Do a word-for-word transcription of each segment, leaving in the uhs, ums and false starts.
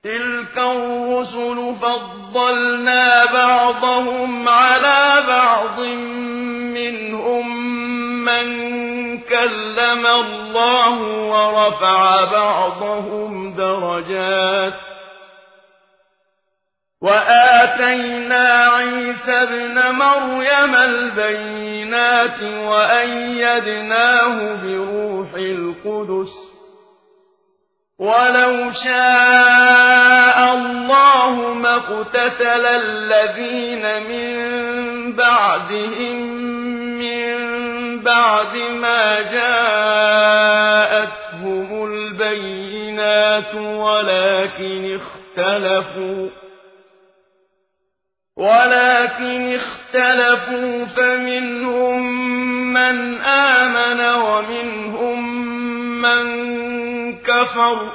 تلك الرسل فضلنا بعضهم على بعض منهم من كلم الله ورفع بعضهم درجات وآتينا عيسى ابن مريم البينات وأيدناه بروح القدس ولو شاء الله ما اقتتل الذين من بعدهم من بعد ما جاءتهم البينات ولكن اختلفوا ولكن اختلفوا فمنهم من آمن ومنهم من كفر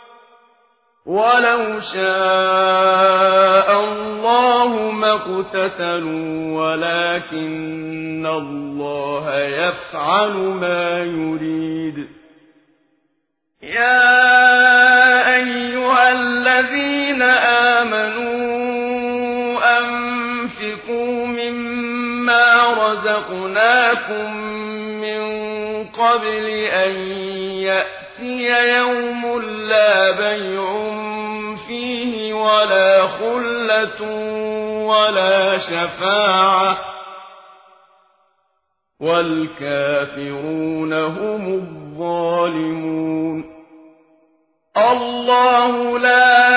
ولو شاء الله ما اقتتلوا ولكن الله يفعل ما يريد يا أيها الذين آمنوا أنفقوا مما رزقناكم من قبل أن يأتي يوم لا بيع فيه ولا خلة ولا شفاعة والكافرون هم الظالمون الله لا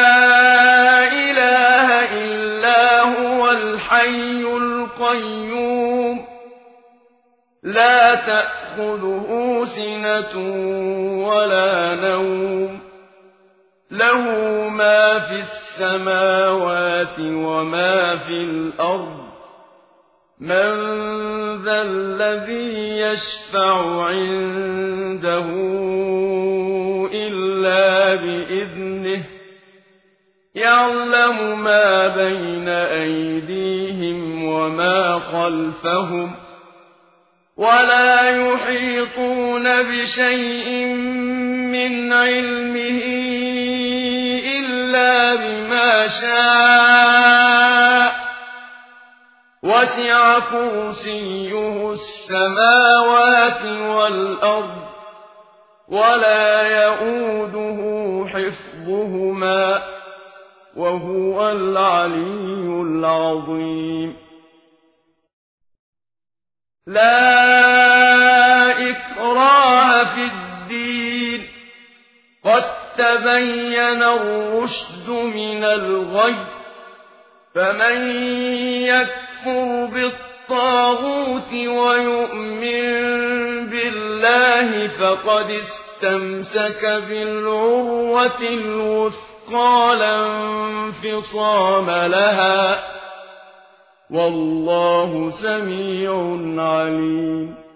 إله إلا هو الحي القيوم لا تأخذه سنة ولا نوم له ما في السماوات وما في الأرض من ذا الذي يشفع عنده إلا بإذنه يعلم ما بين أيديهم وما خلفهم ولا يحيطون بشيء من علمه إلا بما شاء وسع كرسيه السماوات والأرض ولا يؤوده حفظهما وهو العلي العظيم لا إكراه في الدين قد تبين الرشد من الغي فمن يكفر بالطاغوت ويؤمن بالله فقد استمسك بالعروة الوثقى لا انفصام لها والله سميع عليم